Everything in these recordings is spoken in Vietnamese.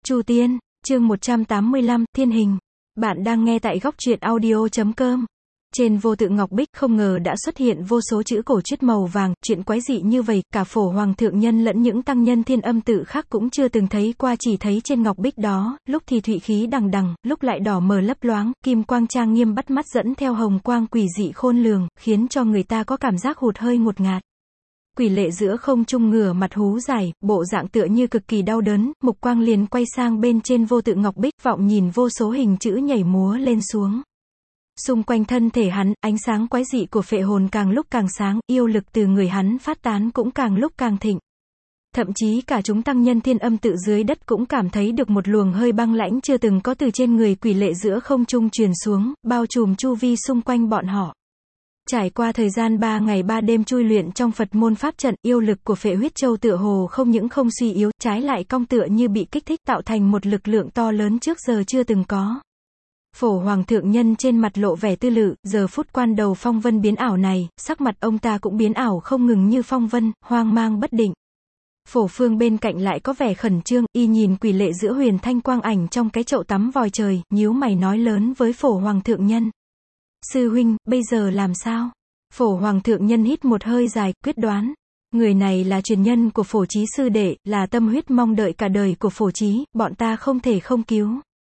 Chu Tiên, chương 185, Thiên hình. Bạn đang nghe tại góc truyện audio.com. Trên vô tự ngọc bích không ngờ đã xuất hiện vô số chữ cổ truyết màu vàng, chuyện quái dị như vậy, cả Phổ Hoàng thượng nhân lẫn những tăng nhân Thiên Âm tự khác cũng chưa từng thấy qua, chỉ thấy trên ngọc bích đó, lúc thì thụy khí đằng đằng, lúc lại đỏ mờ lấp loáng, kim quang trang nghiêm bắt mắt dẫn theo hồng quang quỷ dị khôn lường, khiến cho người ta có cảm giác hụt hơi ngột ngạt. Quỷ lệ giữa không trung ngửa mặt hú dài, bộ dạng tựa như cực kỳ đau đớn, mục quang liền quay sang bên trên vô tự ngọc bích, vọng nhìn vô số hình chữ nhảy múa lên xuống. Xung quanh thân thể hắn, ánh sáng quái dị của phệ hồn càng lúc càng sáng, yêu lực từ người hắn phát tán cũng càng lúc càng thịnh. Thậm chí cả chúng tăng nhân Thiên Âm tự dưới đất cũng cảm thấy được một luồng hơi băng lãnh chưa từng có từ trên người quỷ lệ giữa không trung truyền xuống, bao trùm chu vi xung quanh bọn họ. Trải qua thời gian 3 ngày 3 đêm chui luyện trong Phật môn pháp trận, yêu lực của Phệ Huyết Châu tựa hồ không những không suy yếu, trái lại cong tựa như bị kích thích tạo thành một lực lượng to lớn trước giờ chưa từng có. Phổ Hoàng thượng nhân trên mặt lộ vẻ tư lự, giờ phút quan đầu phong vân biến ảo này, sắc mặt ông ta cũng biến ảo không ngừng như phong vân, hoang mang bất định. Phổ Phương bên cạnh lại có vẻ khẩn trương, y nhìn quỷ lệ giữa huyền thanh quang ảnh trong cái chậu tắm vòi trời, nhíu mày nói lớn với Phổ Hoàng thượng nhân. Sư huynh, bây giờ làm sao? Phổ Hoàng thượng nhân hít một hơi dài, quyết đoán. Người này là truyền nhân của Phổ Chí sư đệ, là tâm huyết mong đợi cả đời của Phổ Chí, bọn ta không thể không cứu.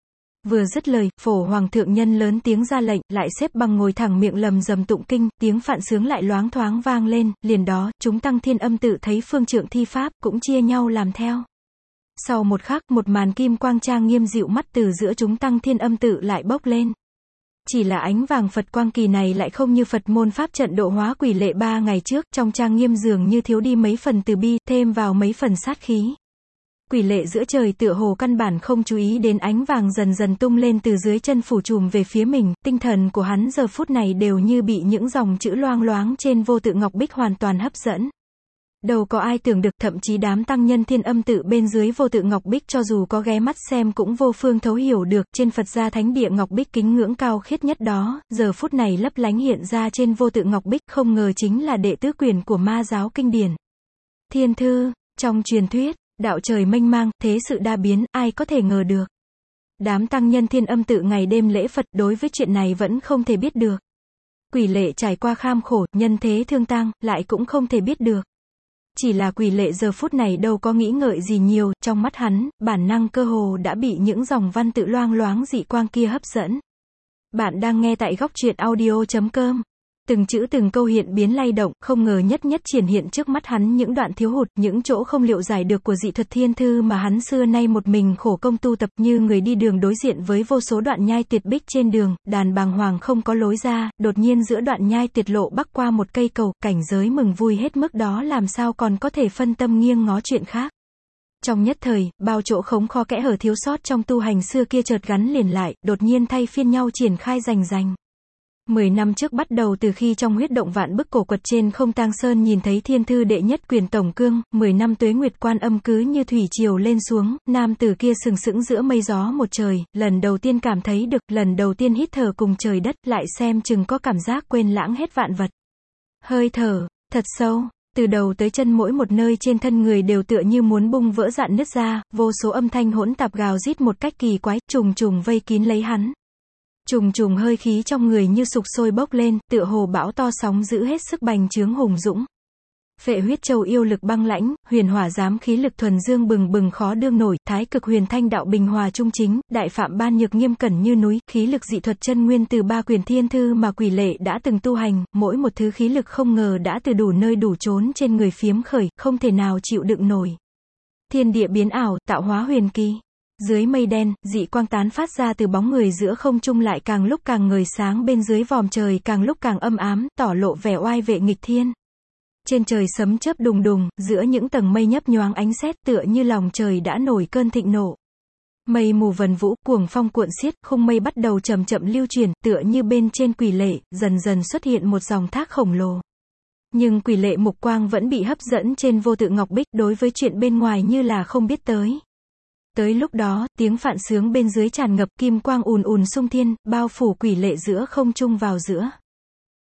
Vừa dứt lời, Phổ Hoàng thượng nhân lớn tiếng ra lệnh, lại xếp bằng ngồi thẳng miệng lầm rầm tụng kinh, tiếng phạn sướng lại loáng thoáng vang lên, liền đó, chúng tăng Thiên Âm tự thấy phương trượng thi pháp, cũng chia nhau làm theo. Sau một khắc, một màn kim quang trang nghiêm dịu mắt từ giữa chúng tăng Thiên Âm tự lại bốc lên. Chỉ là ánh vàng Phật quang kỳ này lại không như Phật môn pháp trận độ hóa quỷ lệ 3 ngày trước, trong trang nghiêm dường như thiếu đi mấy phần từ bi, thêm vào mấy phần sát khí. Quỷ lệ giữa trời tựa hồ căn bản không chú ý đến ánh vàng dần dần tung lên từ dưới chân phủ trùm về phía mình, tinh thần của hắn giờ phút này đều như bị những dòng chữ loang loáng trên vô tự ngọc bích hoàn toàn hấp dẫn. Đâu có ai tưởng được, thậm chí đám tăng nhân Thiên Âm tự bên dưới vô tự ngọc bích cho dù có ghé mắt xem cũng vô phương thấu hiểu được, trên Phật gia thánh địa ngọc bích kính ngưỡng cao khiết nhất đó, giờ phút này lấp lánh hiện ra trên vô tự ngọc bích, không ngờ chính là đệ tứ quyển của ma giáo kinh điển. Thiên thư, trong truyền thuyết, đạo trời mênh mang, thế sự đa biến, ai có thể ngờ được. Đám tăng nhân Thiên Âm tự ngày đêm lễ Phật đối với chuyện này vẫn không thể biết được. Quỷ lệ trải qua kham khổ, nhân thế thương tang, lại cũng không thể biết được. Chỉ là quỷ lệ giờ phút này đâu có nghĩ ngợi gì nhiều, trong mắt hắn, bản năng cơ hồ đã bị những dòng văn tự loang loáng dị quang kia hấp dẫn. Bạn đang nghe tại góc truyện audio.com. Từng chữ từng câu hiện biến lay động, không ngờ nhất nhất triển hiện trước mắt hắn những đoạn thiếu hụt, những chỗ không liệu giải được của dị thuật thiên thư mà hắn xưa nay một mình khổ công tu tập, như người đi đường đối diện với vô số đoạn nhai tuyệt bích trên đường, đàn bàng hoàng không có lối ra, đột nhiên giữa đoạn nhai tuyệt lộ bắc qua một cây cầu, cảnh giới mừng vui hết mức đó làm sao còn có thể phân tâm nghiêng ngó chuyện khác. Trong nhất thời, bao chỗ khống kho kẽ hở thiếu sót trong tu hành xưa kia chợt gắn liền lại, đột nhiên thay phiên nhau triển khai rành rành. 10 năm trước bắt đầu từ khi trong huyết động vạn bức cổ quật trên không tang sơn nhìn thấy thiên thư đệ nhất quyền tổng cương, 10 năm tuế nguyệt quan âm cứ như thủy triều lên xuống, nam tử kia sừng sững giữa mây gió một trời, lần đầu tiên cảm thấy được, lần đầu tiên hít thở cùng trời đất, lại xem chừng có cảm giác quên lãng hết vạn vật. Hơi thở, thật sâu, từ đầu tới chân mỗi một nơi trên thân người đều tựa như muốn bung vỡ rạn nứt ra, vô số âm thanh hỗn tạp gào rít một cách kỳ quái, trùng trùng vây kín lấy hắn. Trùng trùng hơi khí trong người như sục sôi bốc lên, tựa hồ bão to sóng giữ hết sức bành trướng hùng dũng. Phệ Huyết Châu yêu lực băng lãnh, huyền hỏa giám khí lực thuần dương bừng bừng khó đương nổi, thái cực huyền thanh đạo bình hòa trung chính, đại phạm ban nhược nghiêm cẩn như núi, khí lực dị thuật chân nguyên từ 3 quyển thiên thư mà quỷ lệ đã từng tu hành, mỗi một thứ khí lực không ngờ đã từ đủ nơi đủ chốn trên người phiếm khởi, không thể nào chịu đựng nổi. Thiên địa biến ảo, tạo hóa huyền kỳ. Dưới mây đen, dị quang tán phát ra từ bóng người giữa không trung lại càng lúc càng ngời sáng, bên dưới vòm trời càng lúc càng âm ám, tỏ lộ vẻ oai vệ nghịch thiên. Trên trời sấm chớp đùng đùng, giữa những tầng mây nhấp nhoáng ánh sét tựa như lòng trời đã nổi cơn thịnh nộ. Mây mù vần vũ, cuồng phong cuộn xiết, khung mây bắt đầu chậm chậm lưu chuyển, tựa như bên trên quỷ lệ, dần dần xuất hiện một dòng thác khổng lồ. Nhưng quỷ lệ mục quang vẫn bị hấp dẫn trên vô tự ngọc bích, đối với chuyện bên ngoài như là không biết tới. Tới lúc đó, tiếng phạn sướng bên dưới tràn ngập, kim quang ùn ùn sung thiên, bao phủ quỷ lệ giữa không trung vào giữa.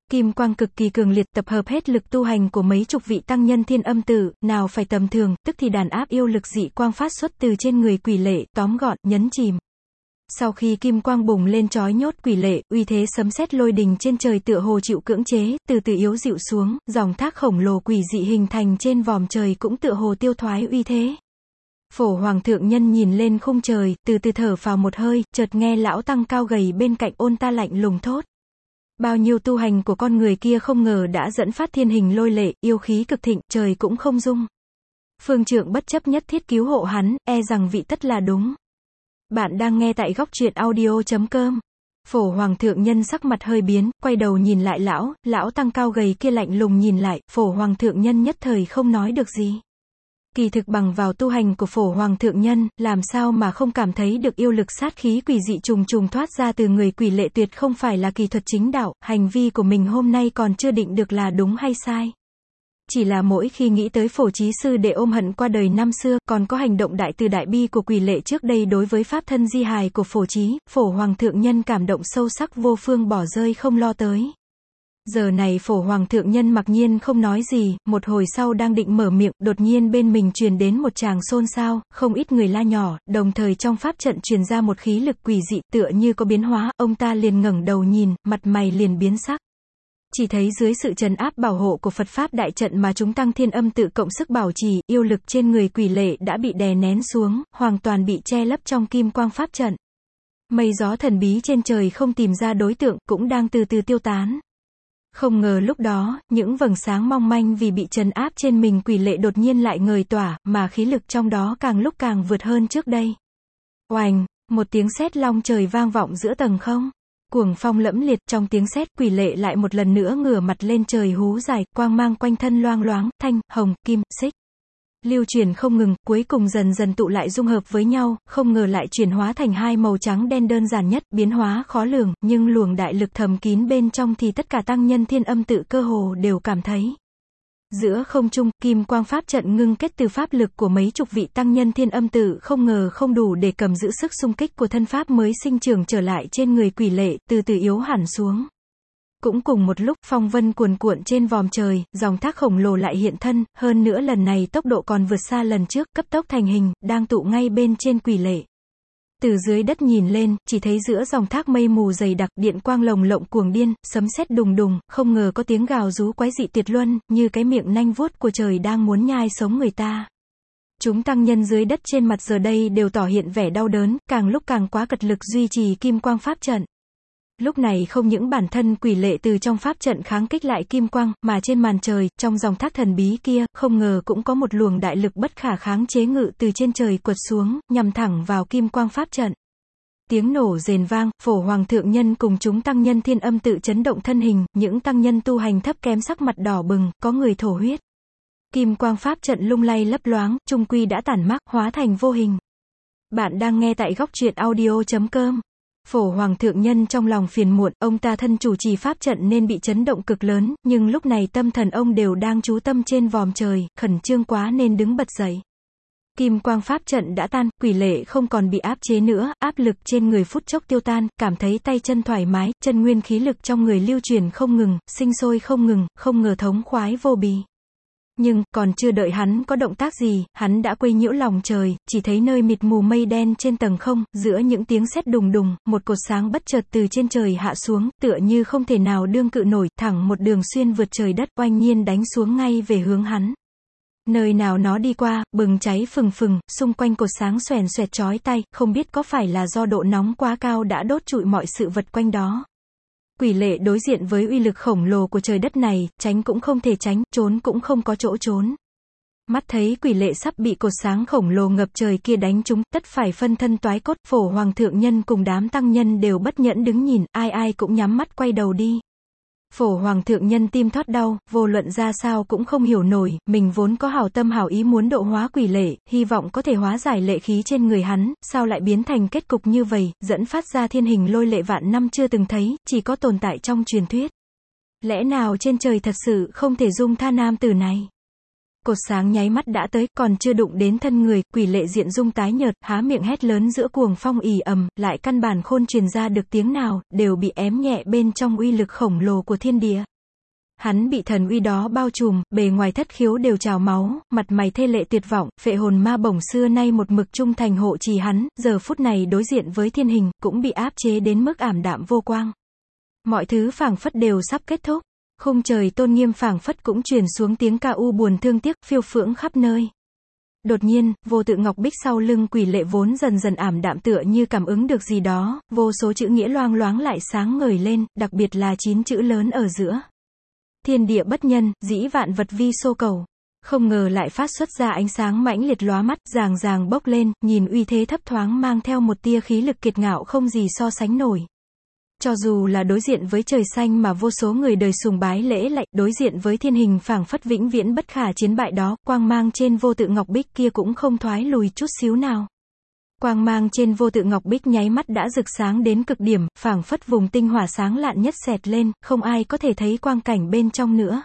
kim quang cực kỳ cường liệt tập hợp hết lực tu hành của mấy chục vị tăng nhân thiên âm tự, nào phải tầm thường, tức thì đàn áp yêu lực dị quang phát xuất từ trên người quỷ lệ, tóm gọn, nhấn chìm. Sau khi kim quang bùng lên trói nhốt quỷ lệ, uy thế sấm sét lôi đình trên trời tựa hồ chịu cưỡng chế, từ từ yếu dịu xuống, dòng thác khổng lồ quỷ dị hình thành trên vòm trời cũng tựa hồ tiêu thoái uy thế. Phổ Hoàng thượng nhân nhìn lên khung trời, từ từ thở phào một hơi, chợt nghe lão tăng cao gầy bên cạnh ôn ta lạnh lùng thốt. Bao nhiêu tu hành của con người kia không ngờ đã dẫn phát thiên hình lôi lệ, yêu khí cực thịnh, trời cũng không dung. Phương trượng bất chấp nhất thiết cứu hộ hắn, e rằng vị tất là đúng. Bạn đang nghe tại góc truyện audio.com. Phổ Hoàng thượng nhân sắc mặt hơi biến, quay đầu nhìn lại lão tăng cao gầy kia lạnh lùng nhìn lại, Phổ Hoàng thượng nhân nhất thời không nói được gì. Kỳ thực bằng vào tu hành của Phổ Hoàng thượng nhân, làm sao mà không cảm thấy được yêu lực sát khí quỷ dị trùng trùng thoát ra từ người quỷ lệ tuyệt không phải là kỳ thuật chính đạo, hành vi của mình hôm nay còn chưa định được là đúng hay sai. Chỉ là mỗi khi nghĩ tới Phổ Chí Sư để ôm hận qua đời năm xưa, còn có hành động đại từ đại bi của quỷ lệ trước đây đối với pháp thân di hài của Phổ Chí, Phổ Hoàng thượng nhân cảm động sâu sắc vô phương bỏ rơi không lo tới. Giờ này Phổ Hoàng thượng nhân mặc nhiên không nói gì, một hồi sau đang định mở miệng, đột nhiên bên mình truyền đến một tràng xôn xao, không ít người la nhỏ, đồng thời trong pháp trận truyền ra một khí lực quỷ dị tựa như có biến hóa, ông ta liền ngẩng đầu nhìn, mặt mày liền biến sắc. Chỉ thấy dưới sự trấn áp bảo hộ của Phật Pháp đại trận mà chúng tăng thiên âm tự cộng sức bảo trì, yêu lực trên người quỷ lệ đã bị đè nén xuống, hoàn toàn bị che lấp trong kim quang pháp trận. Mây gió thần bí trên trời không tìm ra đối tượng, cũng đang từ từ tiêu tán. Không ngờ lúc đó, những vầng sáng mong manh vì bị trấn áp trên mình quỷ lệ đột nhiên lại ngời tỏa, mà khí lực trong đó càng lúc càng vượt hơn trước đây. Oành, một tiếng sét long trời vang vọng giữa tầng không. Cuồng phong lẫm liệt, trong tiếng sét, quỷ lệ lại một lần nữa ngửa mặt lên trời hú dài, quang mang quanh thân loang loáng, thanh, hồng, kim, xích. Lưu chuyển không ngừng, cuối cùng dần dần tụ lại dung hợp với nhau, không ngờ lại chuyển hóa thành hai màu trắng đen đơn giản nhất, biến hóa khó lường, nhưng luồng đại lực thầm kín bên trong thì tất cả tăng nhân thiên âm tự cơ hồ đều cảm thấy. Giữa không trung, kim quang pháp trận ngưng kết từ pháp lực của mấy chục vị tăng nhân thiên âm tự không ngờ không đủ để cầm giữ sức xung kích của thân pháp mới sinh trưởng trở lại trên người quỷ lệ, từ từ yếu hẳn xuống. Cũng cùng một lúc, phong vân cuồn cuộn trên vòm trời, dòng thác khổng lồ lại hiện thân, hơn nữa lần này tốc độ còn vượt xa lần trước, cấp tốc thành hình, đang tụ ngay bên trên quỷ lệ. Từ dưới đất nhìn lên, chỉ thấy giữa dòng thác mây mù dày đặc, điện quang lồng lộng cuồng điên, sấm sét đùng đùng, không ngờ có tiếng gào rú quái dị tuyệt luân, như cái miệng nanh vuốt của trời đang muốn nhai sống người ta. Chúng tăng nhân dưới đất trên mặt giờ đây đều tỏ hiện vẻ đau đớn, càng lúc càng quá cật lực duy trì kim quang pháp trận. Lúc này không những bản thân quỷ lệ từ trong pháp trận kháng kích lại kim quang, mà trên màn trời, trong dòng thác thần bí kia, không ngờ cũng có một luồng đại lực bất khả kháng chế ngự từ trên trời quật xuống, nhằm thẳng vào kim quang pháp trận. Tiếng nổ rền vang, Phổ Hoàng thượng nhân cùng chúng tăng nhân thiên âm tự chấn động thân hình, những tăng nhân tu hành thấp kém sắc mặt đỏ bừng, có người thổ huyết. Kim quang pháp trận lung lay lấp loáng, chung quy đã tản mát, hóa thành vô hình. Bạn đang nghe tại góc truyện audio.com. Phổ Hoàng thượng nhân trong lòng phiền muộn, ông ta thân chủ trì pháp trận nên bị chấn động cực lớn, nhưng lúc này tâm thần ông đều đang chú tâm trên vòm trời, khẩn trương quá nên đứng bật dậy. Kim quang pháp trận đã tan, quỷ lệ không còn bị áp chế nữa, áp lực trên người phút chốc tiêu tan, cảm thấy tay chân thoải mái, chân nguyên khí lực trong người lưu truyền không ngừng, sinh sôi không ngừng, không ngờ thống khoái vô bì. Nhưng, còn chưa đợi hắn có động tác gì, hắn đã quấy nhiễu lòng trời, chỉ thấy nơi mịt mù mây đen trên tầng không, giữa những tiếng sét đùng đùng, một cột sáng bất chợt từ trên trời hạ xuống, tựa như không thể nào đương cự nổi, thẳng một đường xuyên vượt trời đất, oanh nhiên đánh xuống ngay về hướng hắn. Nơi nào nó đi qua, bừng cháy phừng phừng, xung quanh cột sáng xoèn xoẹt chói tai, không biết có phải là do độ nóng quá cao đã đốt trụi mọi sự vật quanh đó. Quỷ lệ đối diện với uy lực khổng lồ của trời đất này, tránh cũng không thể tránh, trốn cũng không có chỗ trốn. Mắt thấy quỷ lệ sắp bị cột sáng khổng lồ ngập trời kia đánh trúng, tất phải phân thân toái cốt. Phổ Hoàng thượng nhân cùng đám tăng nhân đều bất nhẫn đứng nhìn, ai ai cũng nhắm mắt quay đầu đi. Phổ Hoàng thượng nhân tim thót đau, vô luận ra sao cũng không hiểu nổi, mình vốn có hảo tâm hảo ý muốn độ hóa quỷ lệ, hy vọng có thể hóa giải lệ khí trên người hắn, sao lại biến thành kết cục như vậy, dẫn phát ra thiên hình lôi lệ vạn năm chưa từng thấy, chỉ có tồn tại trong truyền thuyết. Lẽ nào trên trời thật sự không thể dung tha nam tử này? Cột sáng nháy mắt đã tới, còn chưa đụng đến thân người, quỷ lệ diện dung tái nhợt, há miệng hét lớn giữa cuồng phong ì ầm, lại căn bản khôn truyền ra được tiếng nào, đều bị ém nhẹ bên trong uy lực khổng lồ của thiên địa. Hắn bị thần uy đó bao trùm, bề ngoài thất khiếu đều trào máu, mặt mày thê lệ tuyệt vọng, phệ hồn ma bổng xưa nay một mực trung thành hộ trì hắn, giờ phút này đối diện với thiên hình, cũng bị áp chế đến mức ảm đạm vô quang. Mọi thứ phảng phất đều sắp kết thúc, khung trời tôn nghiêm phảng phất cũng truyền xuống tiếng ca u buồn thương tiếc, phiêu phưởng khắp nơi. Đột nhiên, vô tự ngọc bích sau lưng quỷ lệ vốn dần dần ảm đạm tựa như cảm ứng được gì đó, vô số chữ nghĩa loang loáng lại sáng ngời lên, đặc biệt là 9 chữ lớn ở giữa. Thiên địa bất nhân, dĩ vạn vật vi xô cầu. Không ngờ lại phát xuất ra ánh sáng mãnh liệt lóa mắt, ràng ràng bốc lên, nhìn uy thế thấp thoáng mang theo một tia khí lực kiệt ngạo không gì so sánh nổi. Cho dù là đối diện với trời xanh mà vô số người đời sùng bái lễ lạy, đối diện với thiên hình phảng phất vĩnh viễn bất khả chiến bại đó, quang mang trên vô tự ngọc bích kia cũng không thoái lùi chút xíu nào. Quang mang trên vô tự ngọc bích nháy mắt đã rực sáng đến cực điểm, phảng phất vùng tinh hỏa sáng lạn nhất xẹt lên, không ai có thể thấy quang cảnh bên trong nữa.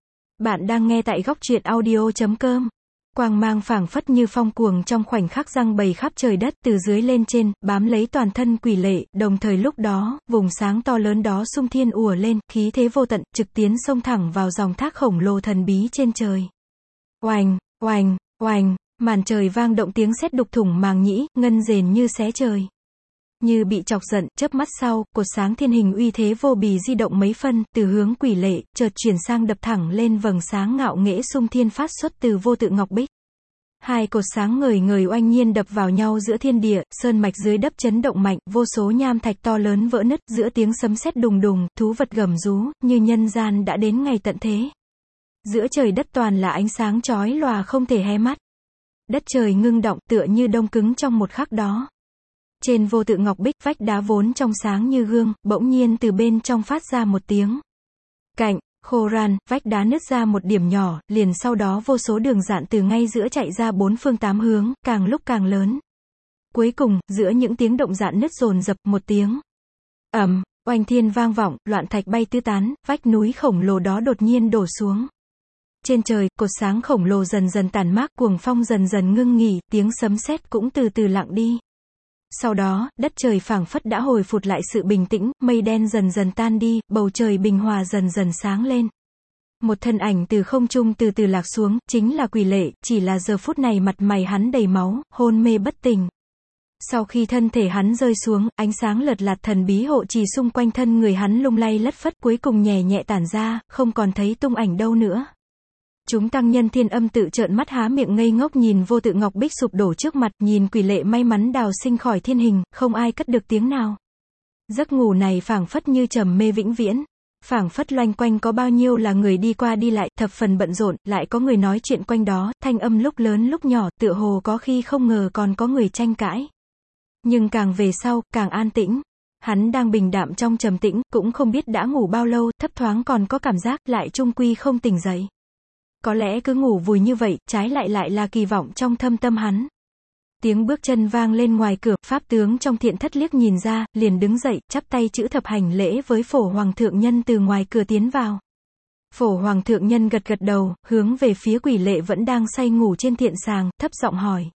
Bạn đang nghe tại góc truyện audio.com. Quang mang phảng phất như phong cuồng trong khoảnh khắc giăng bầy khắp trời đất, từ dưới lên trên, bám lấy toàn thân quỷ lệ, đồng thời lúc đó, vùng sáng to lớn đó xung thiên ùa lên, khí thế vô tận, trực tiến xông thẳng vào dòng thác khổng lồ thần bí trên trời. Oành, oành, oành, màn trời vang động tiếng sét đục thủng màng nhĩ, ngân rền như xé trời. Như bị chọc giận, chớp mắt sau, cột sáng thiên hình uy thế vô bì di động mấy phân, từ hướng quỷ lệ, chợt chuyển sang đập thẳng lên vầng sáng ngạo nghễ xung thiên phát xuất từ vô tự ngọc bích. Hai cột sáng ngời ngời oanh nhiên đập vào nhau giữa thiên địa, sơn mạch dưới đất chấn động mạnh, vô số nham thạch to lớn vỡ nứt, giữa tiếng sấm sét đùng đùng, thú vật gầm rú, như nhân gian đã đến ngày tận thế. Giữa trời đất toàn là ánh sáng chói lòa không thể hé mắt. Đất trời ngưng động, tựa như đông cứng trong một khắc đó. Trên vô tự ngọc bích, vách đá vốn trong sáng như gương, bỗng nhiên từ bên trong phát ra một tiếng cạnh, khô ran, vách đá nứt ra một điểm nhỏ, liền sau đó vô số đường dạn từ ngay giữa chạy ra bốn phương tám hướng, càng lúc càng lớn. Cuối cùng, giữa những tiếng động dạn nứt dồn dập, một tiếng ầm, oanh thiên vang vọng, loạn thạch bay tứ tán, vách núi khổng lồ đó đột nhiên đổ xuống. Trên trời, cột sáng khổng lồ dần dần tàn mát, cuồng phong dần dần ngưng nghỉ, tiếng sấm sét cũng từ từ lặng đi. Sau đó, đất trời phảng phất đã hồi phục lại sự bình tĩnh, mây đen dần dần tan đi, bầu trời bình hòa dần dần sáng lên. Một thân ảnh từ không trung từ từ lạc xuống, chính là quỷ lệ, chỉ là giờ phút này mặt mày hắn đầy máu, hôn mê bất tỉnh. Sau khi thân thể hắn rơi xuống, ánh sáng lợt lạt thần bí hộ trì xung quanh thân người hắn lung lay lất phất, cuối cùng nhẹ nhẹ tản ra, không còn thấy tung ảnh đâu nữa. Chúng tăng nhân Thiên Âm tự trợn mắt há miệng ngây ngốc nhìn vô tự ngọc bích sụp đổ trước mặt, nhìn quỷ lệ may mắn đào sinh khỏi thiên hình, không ai cất được tiếng nào. Giấc ngủ này phảng phất như trầm mê vĩnh viễn. Phảng phất loanh quanh có bao nhiêu là người đi qua đi lại, thập phần bận rộn, lại có người nói chuyện quanh đó, thanh âm lúc lớn lúc nhỏ, tựa hồ có khi không ngờ còn có người tranh cãi. Nhưng càng về sau, càng an tĩnh. Hắn đang bình đạm trong trầm tĩnh, cũng không biết đã ngủ bao lâu, thấp thoáng còn có cảm giác, lại chung quy không tỉnh dậy. Có lẽ cứ ngủ vùi như vậy, trái lại lại là kỳ vọng trong thâm tâm hắn. Tiếng bước chân vang lên ngoài cửa, pháp tướng trong thiện thất liếc nhìn ra, liền đứng dậy, chắp tay chữ thập hành lễ với phổ hoàng thượng nhân từ ngoài cửa tiến vào. Phổ hoàng thượng nhân gật gật đầu, hướng về phía quỷ lệ vẫn đang say ngủ trên thiện sàng, thấp giọng hỏi.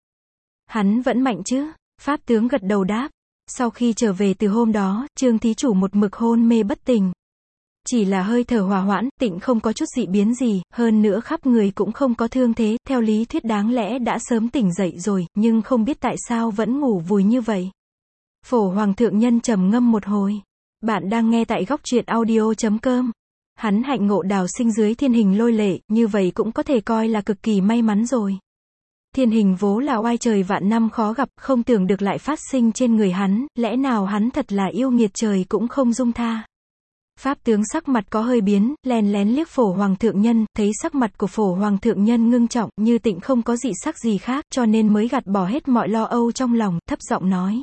Hắn vẫn mạnh chứ? Pháp tướng gật đầu đáp. Sau khi trở về từ hôm đó, Trương thí chủ một mực hôn mê bất tỉnh. Chỉ là hơi thở hòa hoãn, tịnh không có chút dị biến gì, hơn nữa khắp người cũng không có thương thế, theo lý thuyết đáng lẽ đã sớm tỉnh dậy rồi, nhưng không biết tại sao vẫn ngủ vùi như vậy. Phổ hoàng thượng nhân trầm ngâm một hồi. Bạn đang nghe tại góc truyện audio.com. Hắn hạnh ngộ đào sinh dưới thiên hình lôi lệ, như vậy cũng có thể coi là cực kỳ may mắn rồi. Thiên hình vố là oai trời vạn năm khó gặp, không tưởng được lại phát sinh trên người hắn, lẽ nào hắn thật là yêu nghiệt trời cũng không dung tha. Pháp tướng sắc mặt có hơi biến, lén lén liếc phổ hoàng thượng nhân, thấy sắc mặt của phổ hoàng thượng nhân ngưng trọng, như tịnh không có dị sắc gì khác, cho nên mới gạt bỏ hết mọi lo âu trong lòng, thấp giọng nói.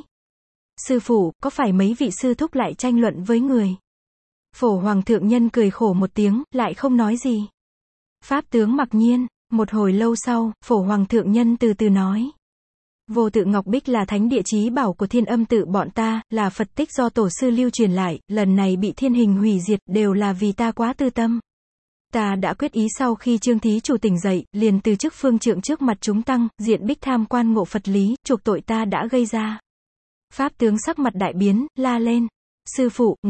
Sư phụ, có phải mấy vị sư thúc lại tranh luận với người? Phổ hoàng thượng nhân cười khổ một tiếng, lại không nói gì. Pháp tướng mặc nhiên, một hồi lâu sau, phổ hoàng thượng nhân từ từ nói. Vô tự ngọc bích là thánh địa chí bảo của Thiên Âm tự bọn ta, là Phật tích do tổ sư lưu truyền lại, lần này bị thiên hình hủy diệt, đều là vì ta quá tư tâm. Ta đã quyết ý sau khi Trương thí chủ tỉnh dậy, liền từ chức phương trượng trước mặt chúng tăng, diện bích tham quan ngộ Phật lý, chuộc tội ta đã gây ra. Pháp tướng sắc mặt đại biến, la lên. Sư phụ, người,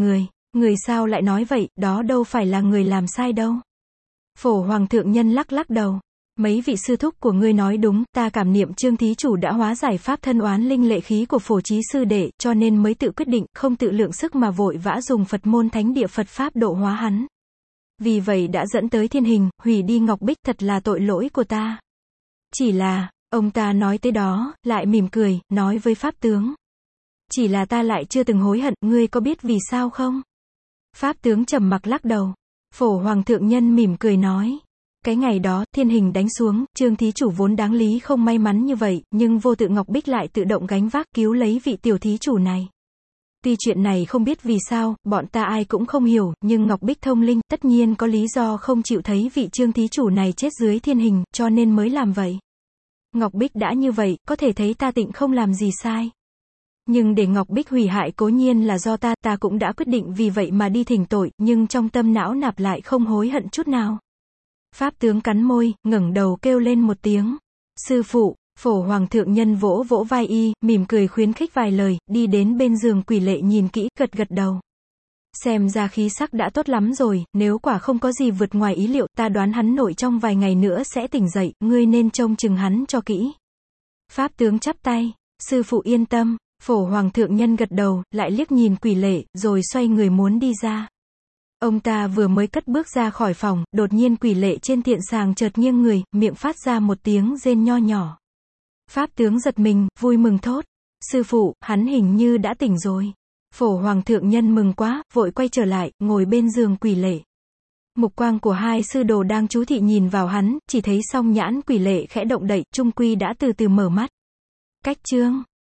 Người sao lại nói vậy, đó đâu phải là người làm sai đâu. Phổ Hoàng thượng nhân lắc lắc đầu. Mấy vị sư thúc của ngươi nói đúng, ta cảm niệm Trương thí chủ đã hóa giải pháp thân oán linh lệ khí của Phổ Chí sư đệ, cho nên mới tự quyết định, không tự lượng sức mà vội vã dùng Phật môn thánh địa Phật pháp độ hóa hắn. Vì vậy đã dẫn tới thiên hình, hủy đi ngọc bích, thật là tội lỗi của ta. Chỉ là, ông ta nói tới đó, lại mỉm cười, nói với pháp tướng. Chỉ là ta lại chưa từng hối hận, ngươi có biết vì sao không? Pháp tướng trầm mặc lắc đầu. Phổ Hoàng thượng nhân mỉm cười nói. Cái ngày đó, thiên hình đánh xuống, Trương thí chủ vốn đáng lý không may mắn như vậy, nhưng vô tự ngọc bích lại tự động gánh vác cứu lấy vị tiểu thí chủ này. Tuy chuyện này không biết vì sao, bọn ta ai cũng không hiểu, nhưng ngọc bích thông linh, tất nhiên có lý do không chịu thấy vị Trương thí chủ này chết dưới thiên hình, cho nên mới làm vậy. Ngọc bích đã như vậy, có thể thấy ta Tịnh không làm gì sai. Nhưng để ngọc bích hủy hại cố nhiên là do ta cũng đã quyết định vì vậy mà đi thỉnh tội, nhưng trong tâm não nạp lại không hối hận chút nào. Pháp tướng cắn môi, ngẩng đầu kêu lên một tiếng. Sư phụ. Phổ Hoàng thượng nhân vỗ vỗ vai y, mỉm cười khuyến khích vài lời, đi đến bên giường quỷ lệ nhìn kỹ, gật gật đầu. Xem ra khí sắc đã tốt lắm rồi, nếu quả không có gì vượt ngoài ý liệu, ta đoán hắn nội trong vài ngày nữa sẽ tỉnh dậy, ngươi nên trông chừng hắn cho kỹ. Pháp tướng chắp tay. Sư phụ yên tâm. Phổ Hoàng thượng nhân gật đầu, lại liếc nhìn quỷ lệ, rồi xoay người muốn đi ra. Ông ta vừa mới cất bước ra khỏi phòng, đột nhiên quỷ lệ trên tiện sàng chợt nghiêng người, miệng phát ra một tiếng rên nho nhỏ. Pháp tướng giật mình, vui mừng thốt. Sư phụ, hắn hình như đã tỉnh rồi. Phổ Hoàng thượng nhân mừng quá, vội quay trở lại, ngồi bên giường quỷ lệ. Mục quang của hai sư đồ đang chú thị nhìn vào hắn, chỉ thấy song nhãn quỷ lệ khẽ động đậy, chung quy đã từ từ mở mắt. Cách chương